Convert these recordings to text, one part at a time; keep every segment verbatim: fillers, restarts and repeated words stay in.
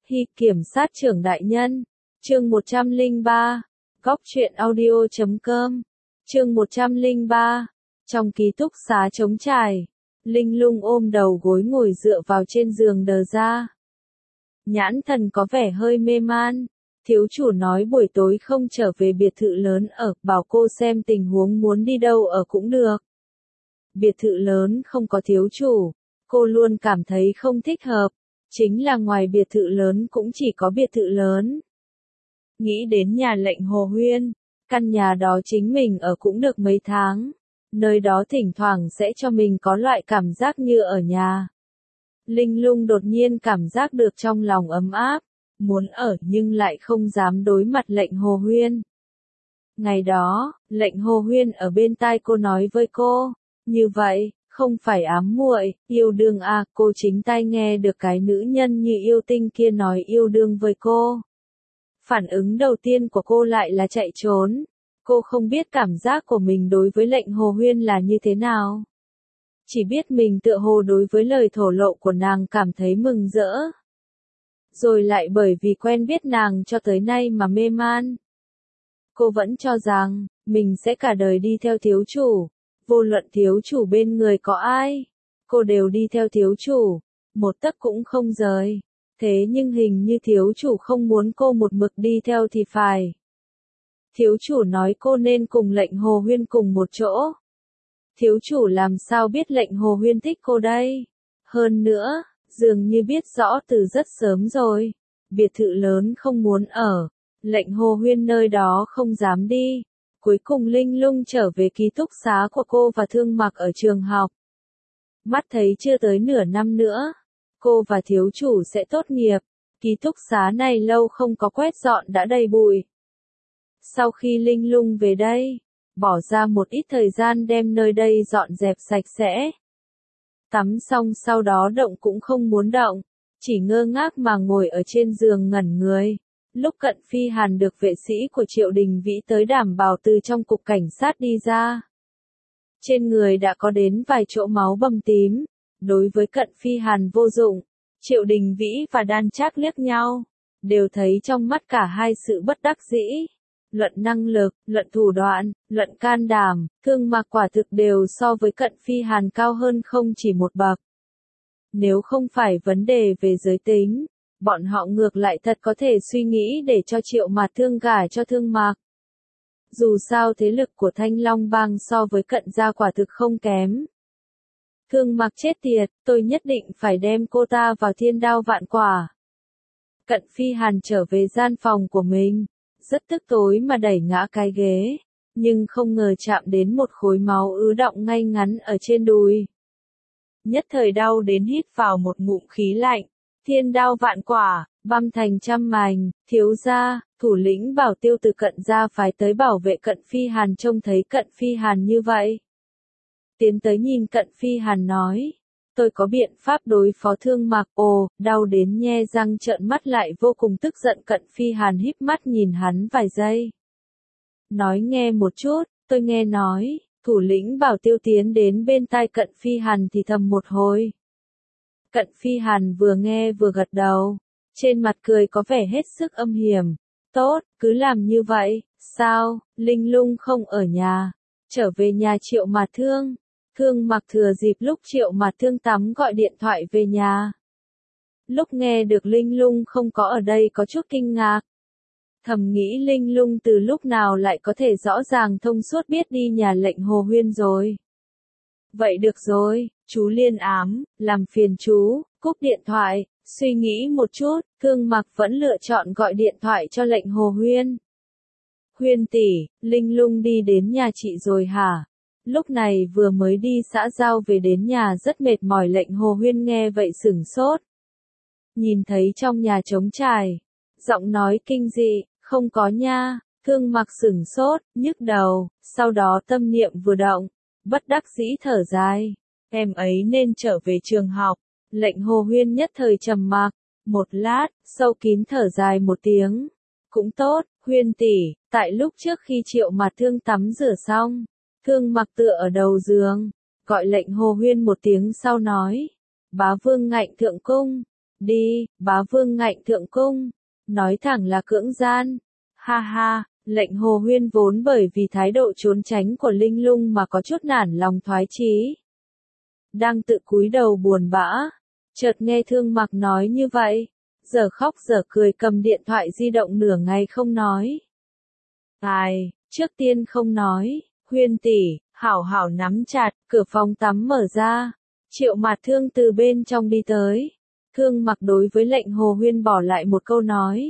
Hi kiểm sát trưởng đại nhân. Chương một trăm lẻ ba. Góc truyện audio chấm com. Chương một trăm lẻ ba. Trong ký túc xá trống trải, Linh Lung ôm đầu gối ngồi dựa vào trên giường đờ ra. Nhãn thần có vẻ hơi mê man. Thiếu chủ nói buổi tối không trở về biệt thự lớn ở, bảo cô xem tình huống muốn đi đâu ở cũng được. Biệt thự lớn không có thiếu chủ, cô luôn cảm thấy không thích hợp. Chính là ngoài biệt thự lớn cũng chỉ có biệt thự lớn. Nghĩ đến nhà lệnh Hồ Huyên, căn nhà đó chính mình ở cũng được mấy tháng. Nơi đó thỉnh thoảng sẽ cho mình có loại cảm giác như ở nhà. Linh Lung đột nhiên cảm giác được trong lòng ấm áp, muốn ở nhưng lại không dám đối mặt lệnh Hồ Huyên. Ngày đó, lệnh Hồ Huyên ở bên tai cô nói với cô, như vậy, không phải ám muội, yêu đương à, cô chính tai nghe được cái nữ nhân như yêu tinh kia nói yêu đương với cô. Phản ứng đầu tiên của cô lại là chạy trốn. Cô không biết cảm giác của mình đối với lệnh Hồ Huyên là như thế nào. Chỉ biết mình tựa hồ đối với lời thổ lộ của nàng cảm thấy mừng rỡ. Rồi lại bởi vì quen biết nàng cho tới nay mà mê man. Cô vẫn cho rằng, mình sẽ cả đời đi theo thiếu chủ. Vô luận thiếu chủ bên người có ai, cô đều đi theo thiếu chủ, một tấc cũng không rời. Thế nhưng hình như thiếu chủ không muốn cô một mực đi theo thì phải. Thiếu chủ nói cô nên cùng lệnh Hồ Huyên cùng một chỗ. Thiếu chủ làm sao biết lệnh Hồ Huyên thích cô đây? Hơn nữa, dường như biết rõ từ rất sớm rồi. Biệt thự lớn không muốn ở, lệnh Hồ Huyên nơi đó không dám đi. Cuối cùng Linh Lung trở về ký túc xá của cô và Thương Mặc ở trường học. Mắt thấy chưa tới nửa năm nữa, cô và thiếu chủ sẽ tốt nghiệp. Ký túc xá này lâu không có quét dọn đã đầy bụi. Sau khi Linh Lung về đây, bỏ ra một ít thời gian đem nơi đây dọn dẹp sạch sẽ. Tắm xong sau đó động cũng không muốn động, chỉ ngơ ngác mà ngồi ở trên giường ngẩn người. Lúc Cận Phi Hàn được vệ sĩ của Triệu Đình Vĩ tới đảm bảo từ trong cục cảnh sát đi ra. Trên người đã có đến vài chỗ máu bầm tím. Đối với Cận Phi Hàn vô dụng, Triệu Đình Vĩ và Đan Trác liếc nhau, đều thấy trong mắt cả hai sự bất đắc dĩ. Luận năng lực, luận thủ đoạn, luận can đảm, Thương Mặc quả thực đều so với Cận Phi Hàn cao hơn không chỉ một bậc. Nếu không phải vấn đề về giới tính, bọn họ ngược lại thật có thể suy nghĩ để cho Triệu Mạt Thương gả cho Thương Mặc. Dù sao thế lực của Thanh Long Bang so với Cận gia quả thực không kém. Thương Mặc chết tiệt, tôi nhất định phải đem cô ta vào thiên đao vạn quả. Cận Phi Hàn trở về gian phòng của mình, rất tức tối mà đẩy ngã cái ghế, nhưng không ngờ chạm đến một khối máu ứ đọng ngay ngắn ở trên đùi. Nhất thời đau đến hít vào một ngụm khí lạnh. Thiên đao vạn quả, băm thành trăm mảnh. Thiếu gia, thủ lĩnh Bảo Tiêu từ Cận gia phái tới bảo vệ Cận Phi Hàn trông thấy Cận Phi Hàn như vậy. Tiến tới nhìn Cận Phi Hàn nói, tôi có biện pháp đối phó Thương Mặc. Ồ, đau đến nhe răng trợn mắt lại vô cùng tức giận. Cận Phi Hàn híp mắt nhìn hắn vài giây. Nói nghe một chút, tôi nghe nói, thủ lĩnh Bảo Tiêu tiến đến bên tai Cận Phi Hàn thì thầm một hồi. Cận Phi Hàn vừa nghe vừa gật đầu, trên mặt cười có vẻ hết sức âm hiểm. Tốt, cứ làm như vậy. Sao, Linh Lung không ở nhà, trở về nhà Triệu Mạt Thương. Thương Mặc thừa dịp lúc Triệu Mạt Thương tắm gọi điện thoại về nhà. Lúc nghe được Linh Lung không có ở đây có chút kinh ngạc. Thầm nghĩ Linh Lung từ lúc nào lại có thể rõ ràng thông suốt biết đi nhà lệnh Hồ Huyên rồi. Vậy được rồi, chú liên ám, làm phiền chú, cúp điện thoại, suy nghĩ một chút, Thương Mặc vẫn lựa chọn gọi điện thoại cho lệnh Hồ Huyên. Huyên tỷ, Linh Lung đi đến nhà chị rồi hả? Lúc này vừa mới đi xã giao về đến nhà rất mệt mỏi. Lệnh Hồ Huyên nghe vậy sửng sốt. Nhìn thấy trong nhà trống trải, giọng nói kinh dị, không có nha. Thương Mặc sửng sốt, nhức đầu, sau đó tâm niệm vừa động, bất đắc dĩ thở dài. Em ấy nên trở về trường học. Lệnh Hồ Huyên nhất thời trầm mặc, một lát, sâu kín thở dài một tiếng. Cũng tốt, Huyên tỷ, tại lúc trước khi Triệu Mạt Thương tắm rửa xong, Thương Mặc tựa ở đầu giường, gọi lệnh Hồ Huyên một tiếng sau nói, bá vương ngạnh thượng cung. Đi, bá vương ngạnh thượng cung. Nói thẳng là cưỡng gian. Ha ha, lệnh Hồ Huyên vốn bởi vì thái độ trốn tránh của Linh Lung mà có chút nản lòng thoái chí. Đang tự cúi đầu buồn bã. Chợt nghe Thương Mặc nói như vậy. Giờ khóc giờ cười cầm điện thoại di động nửa ngày không nói. Ai, trước tiên không nói, Huyên tỷ, hảo hảo nắm chặt, cửa phòng tắm mở ra. Triệu Mạt Thương từ bên trong đi tới. Thương Mặc đối với lệnh Hồ Huyên bỏ lại một câu nói.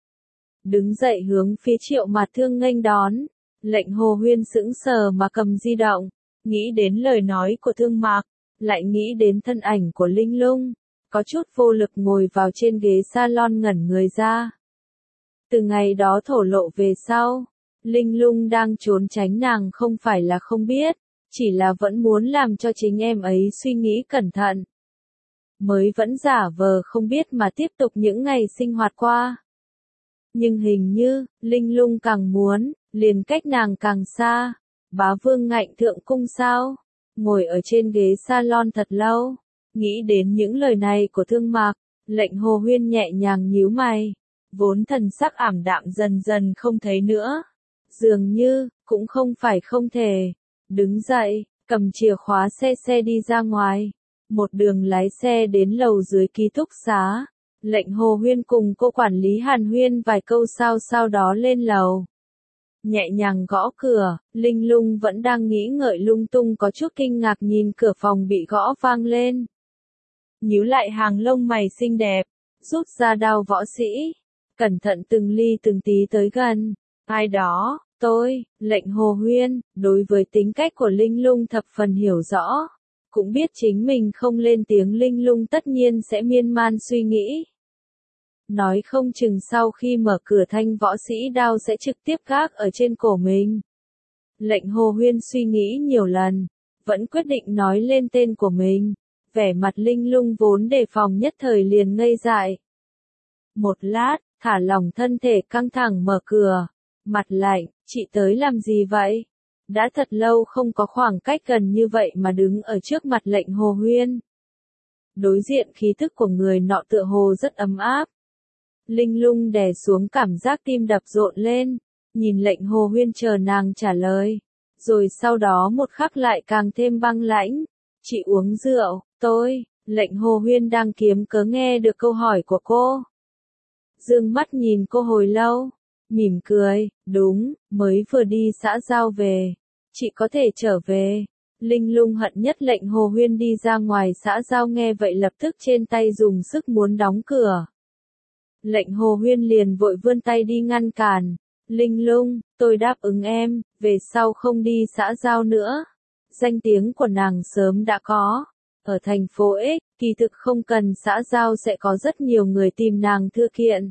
Đứng dậy hướng phía Triệu Mạt Thương nghênh đón. Lệnh Hồ Huyên sững sờ mà cầm di động. Nghĩ đến lời nói của Thương Mặc, lại nghĩ đến thân ảnh của Linh Lung. Có chút vô lực ngồi vào trên ghế salon ngẩn người ra. Từ ngày đó thổ lộ về sau, Linh Lung đang trốn tránh nàng không phải là không biết, chỉ là vẫn muốn làm cho chính em ấy suy nghĩ cẩn thận. Mới vẫn giả vờ không biết mà tiếp tục những ngày sinh hoạt qua. Nhưng hình như, Linh Lung càng muốn, liền cách nàng càng xa. Bá vương ngạnh thượng cung sao? Ngồi ở trên ghế salon thật lâu. Nghĩ đến những lời này của Thương Mặc, lệnh Hồ Huyên nhẹ nhàng nhíu mày. Vốn thần sắc ảm đạm dần dần không thấy nữa. Dường như, cũng không phải không thể. Đứng dậy, cầm chìa khóa xe xe đi ra ngoài. Một đường lái xe đến lầu dưới ký túc xá. Lệnh Hồ Huyên cùng cô quản lý Hàn Huyên vài câu sau sau đó lên lầu. Nhẹ nhàng gõ cửa, Linh Lung vẫn đang nghĩ ngợi lung tung có chút kinh ngạc nhìn cửa phòng bị gõ vang lên. Nhíu lại hàng lông mày xinh đẹp, rút ra đao võ sĩ, cẩn thận từng ly từng tí tới gần. Ai đó, tôi, lệnh Hồ Huyên, đối với tính cách của Linh Lung thập phần hiểu rõ, cũng biết chính mình không lên tiếng Linh Lung tất nhiên sẽ miên man suy nghĩ. Nói không chừng sau khi mở cửa thanh võ sĩ đao sẽ trực tiếp gác ở trên cổ mình. Lệnh Hồ Huyên suy nghĩ nhiều lần, vẫn quyết định nói lên tên của mình. Vẻ mặt Linh Lung vốn đề phòng nhất thời liền ngây dại. Một lát, thả lỏng thân thể căng thẳng mở cửa. Mặt lạnh, chị tới làm gì vậy? Đã thật lâu không có khoảng cách gần như vậy mà đứng ở trước mặt lệnh Hồ Huyên. Đối diện khí thức của người nọ tựa hồ rất ấm áp. Linh Lung đè xuống cảm giác tim đập rộn lên, nhìn lệnh Hồ Huyên chờ nàng trả lời. Rồi sau đó một khắc lại càng thêm băng lãnh. Chị uống rượu, tôi, lệnh Hồ Huyên đang kiếm cớ nghe được câu hỏi của cô. Dương mắt nhìn cô hồi lâu, mỉm cười, đúng, mới vừa đi xã giao về. Chị có thể trở về. Linh Lung hận nhất lệnh Hồ Huyên đi ra ngoài xã giao nghe vậy lập tức trên tay dùng sức muốn đóng cửa. Lệnh Hồ Huyên liền vội vươn tay đi ngăn cản. Linh Lung, tôi đáp ứng em, về sau không đi xã giao nữa. Danh tiếng của nàng sớm đã có. Ở thành phố X, kỳ thực không cần xã giao sẽ có rất nhiều người tìm nàng thư kiện.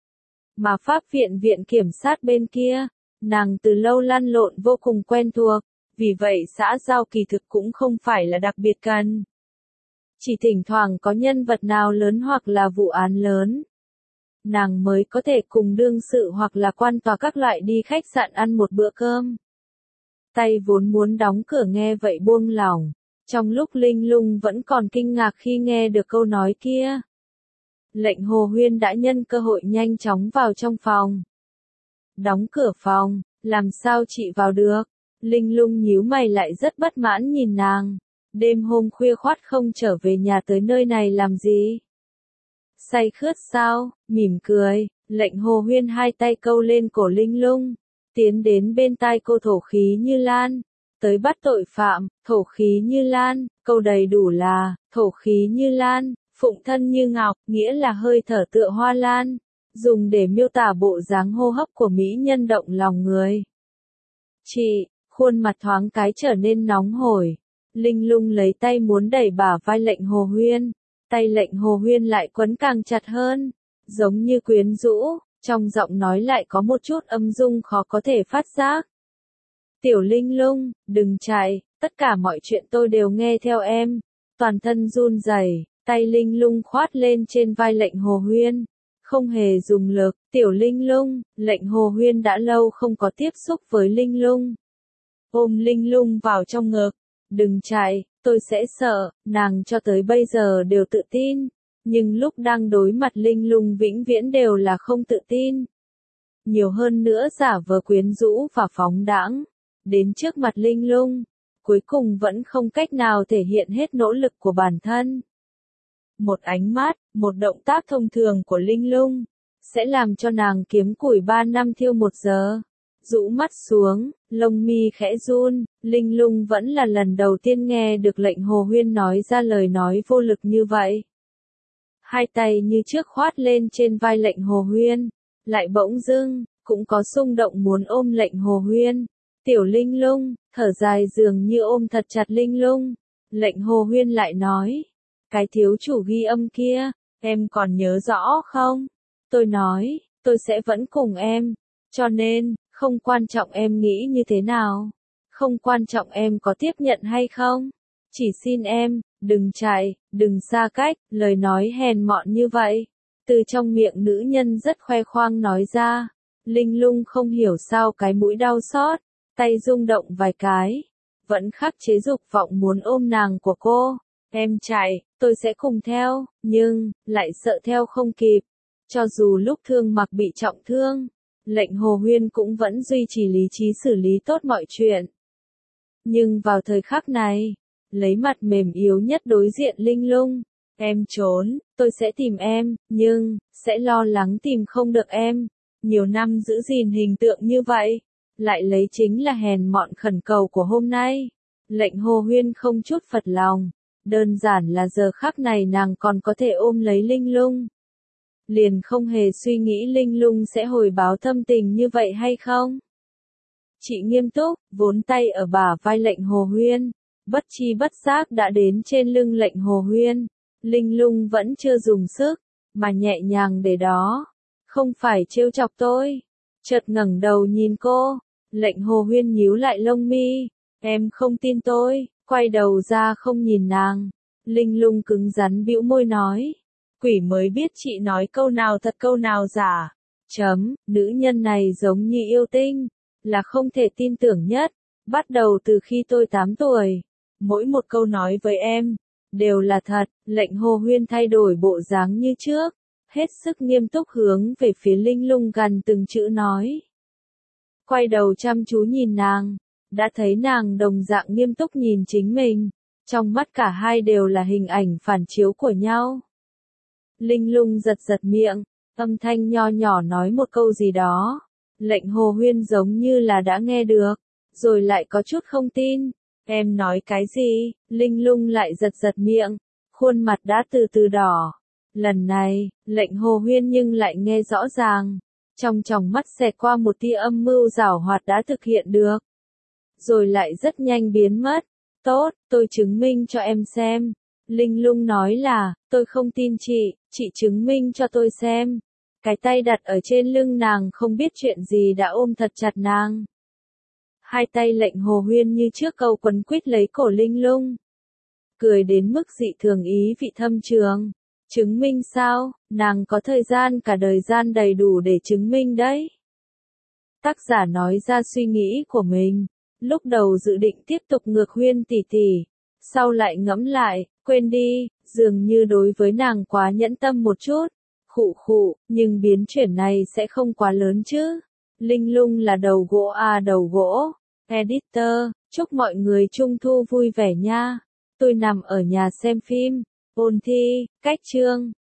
Mà pháp viện viện kiểm sát bên kia, nàng từ lâu lăn lộn vô cùng quen thuộc, vì vậy xã giao kỳ thực cũng không phải là đặc biệt cần. Chỉ thỉnh thoảng có nhân vật nào lớn hoặc là vụ án lớn, nàng mới có thể cùng đương sự hoặc là quan tòa các loại đi khách sạn ăn một bữa cơm. Tay vốn muốn đóng cửa nghe vậy buông lỏng, trong lúc Linh Lung vẫn còn kinh ngạc khi nghe được câu nói kia. Lệnh Hồ Huyên đã nhân cơ hội nhanh chóng vào trong phòng. Đóng cửa phòng, làm sao chị vào được? Linh Lung nhíu mày lại rất bất mãn nhìn nàng. Đêm hôm khuya khoắt không trở về nhà tới nơi này làm gì? Say khướt sao? Mỉm cười, lệnh Hồ Huyên hai tay câu lên cổ Linh Lung, tiến đến bên tai cô thổ khí như lan. Tới bắt tội phạm, thổ khí như lan, câu đầy đủ là, thổ khí như lan, phụng thân như ngọc, nghĩa là hơi thở tựa hoa lan, dùng để miêu tả bộ dáng hô hấp của mỹ nhân động lòng người. Chị, khuôn mặt thoáng cái trở nên nóng hổi. Linh Lung lấy tay muốn đẩy bả vai lệnh Hồ Huyên, tay lệnh Hồ Huyên lại quấn càng chặt hơn, giống như quyến rũ, trong giọng nói lại có một chút âm dung khó có thể phát giác. Tiểu Linh Lung, đừng chạy, tất cả mọi chuyện tôi đều nghe theo em. Toàn thân run rẩy, tay Linh Lung khoát lên trên vai lệnh Hồ Huyên, không hề dùng lực. Tiểu Linh Lung, lệnh Hồ Huyên đã lâu không có tiếp xúc với Linh Lung. Ôm Linh Lung vào trong ngực, đừng chạy, tôi sẽ sợ, nàng cho tới bây giờ đều tự tin. nhưng lúc đang đối mặt Linh Lung vĩnh viễn đều là không tự tin. Nhiều hơn nữa giả vờ quyến rũ và phóng đãng. Đến trước mặt Linh Lung, cuối cùng vẫn không cách nào thể hiện hết nỗ lực của bản thân. Một ánh mắt, một động tác thông thường của Linh Lung, sẽ làm cho nàng kiếm củi ba năm thiêu một giờ. Rũ mắt xuống, lông mi khẽ run, Linh Lung vẫn là lần đầu tiên nghe được lệnh Hồ Huyên nói ra lời nói vô lực như vậy. Hai tay như trước khoát lên trên vai lệnh Hồ Huyên, lại bỗng dưng, cũng có xung động muốn ôm lệnh Hồ Huyên. Tiểu Linh Lung, thở dài dường như ôm thật chặt Linh Lung. Lệnh Hồ Huyên lại nói, cái thiếu chủ ghi âm kia, em còn nhớ rõ không? Tôi nói, tôi sẽ vẫn cùng em, cho nên, không quan trọng em nghĩ như thế nào, không quan trọng em có tiếp nhận hay không, chỉ xin em, đừng chạy, đừng xa cách, lời nói hèn mọn như vậy. Từ trong miệng nữ nhân rất khoe khoang nói ra, Linh Lung không hiểu sao cái mũi đau xót, tay rung động vài cái, vẫn khắc chế dục vọng muốn ôm nàng của cô. Em chạy, tôi sẽ cùng theo, nhưng, lại sợ theo không kịp. Cho dù lúc Thương Mặc bị trọng thương, lệnh Hồ Huyên cũng vẫn duy trì lý trí xử lý tốt mọi chuyện. Nhưng vào thời khắc này, lấy mặt mềm yếu nhất đối diện Linh Lung, em trốn, tôi sẽ tìm em, nhưng, sẽ lo lắng tìm không được em. Nhiều năm giữ gìn hình tượng như vậy, lại lấy chính là hèn mọn khẩn cầu của hôm nay. Lệnh Hồ Huyên không chút phật lòng, đơn giản là giờ khắc này nàng còn có thể ôm lấy Linh Lung. Liền không hề suy nghĩ Linh Lung sẽ hồi báo thâm tình như vậy hay không. Chị nghiêm túc, vốn tay ở bả vai lệnh Hồ Huyên, bất chi bất giác đã đến trên lưng lệnh Hồ Huyên. Linh Lung vẫn chưa dùng sức, mà nhẹ nhàng để đó. Không phải trêu chọc tôi. Chợt ngẩng đầu nhìn cô, lệnh Hồ Huyên nhíu lại lông mi. Em không tin tôi, quay đầu ra không nhìn nàng. Linh Lung cứng rắn bĩu môi nói. Quỷ mới biết chị nói câu nào thật câu nào giả. Chấm, nữ nhân này giống như yêu tinh, là không thể tin tưởng nhất. Bắt đầu từ khi tôi tám tuổi, mỗi một câu nói với em, đều là thật. Lệnh Hồ Huyên thay đổi bộ dáng như trước, hết sức nghiêm túc hướng về phía Linh Lung gần từng chữ nói. Quay đầu chăm chú nhìn nàng, đã thấy nàng đồng dạng nghiêm túc nhìn chính mình, trong mắt cả hai đều là hình ảnh phản chiếu của nhau. Linh Lung giật giật miệng, âm thanh nho nhỏ nói một câu gì đó. Lệnh Hồ Huyên giống như là đã nghe được, rồi lại có chút không tin. Em nói cái gì? Linh Lung lại giật giật miệng, khuôn mặt đã từ từ đỏ. Lần này, lệnh Hồ Huyên nhưng lại nghe rõ ràng. Trong tròng mắt xẹt qua một tia âm mưu giảo hoạt đã thực hiện được. Rồi lại rất nhanh biến mất. Tốt, tôi chứng minh cho em xem. Linh Lung nói là, tôi không tin chị, chị chứng minh cho tôi xem. Cái tay đặt ở trên lưng nàng không biết chuyện gì đã ôm thật chặt nàng. Hai tay lệnh Hồ Huyên như trước câu quấn quýt lấy cổ Linh Lung. Cười đến mức dị thường ý vị thâm trường. Chứng minh sao, nàng có thời gian cả đời gian đầy đủ để chứng minh đấy. Tác giả nói ra suy nghĩ của mình. Lúc đầu dự định tiếp tục ngược Huyên tỷ tỷ. Sau lại ngẫm lại, quên đi, dường như đối với nàng quá nhẫn tâm một chút. Khụ khụ, nhưng biến chuyển này sẽ không quá lớn chứ. Linh Lung là đầu gỗ à đầu gỗ. Editor, chúc mọi người trung thu vui vẻ nha. Tôi nằm ở nhà xem phim. Ôn thi, cách chương.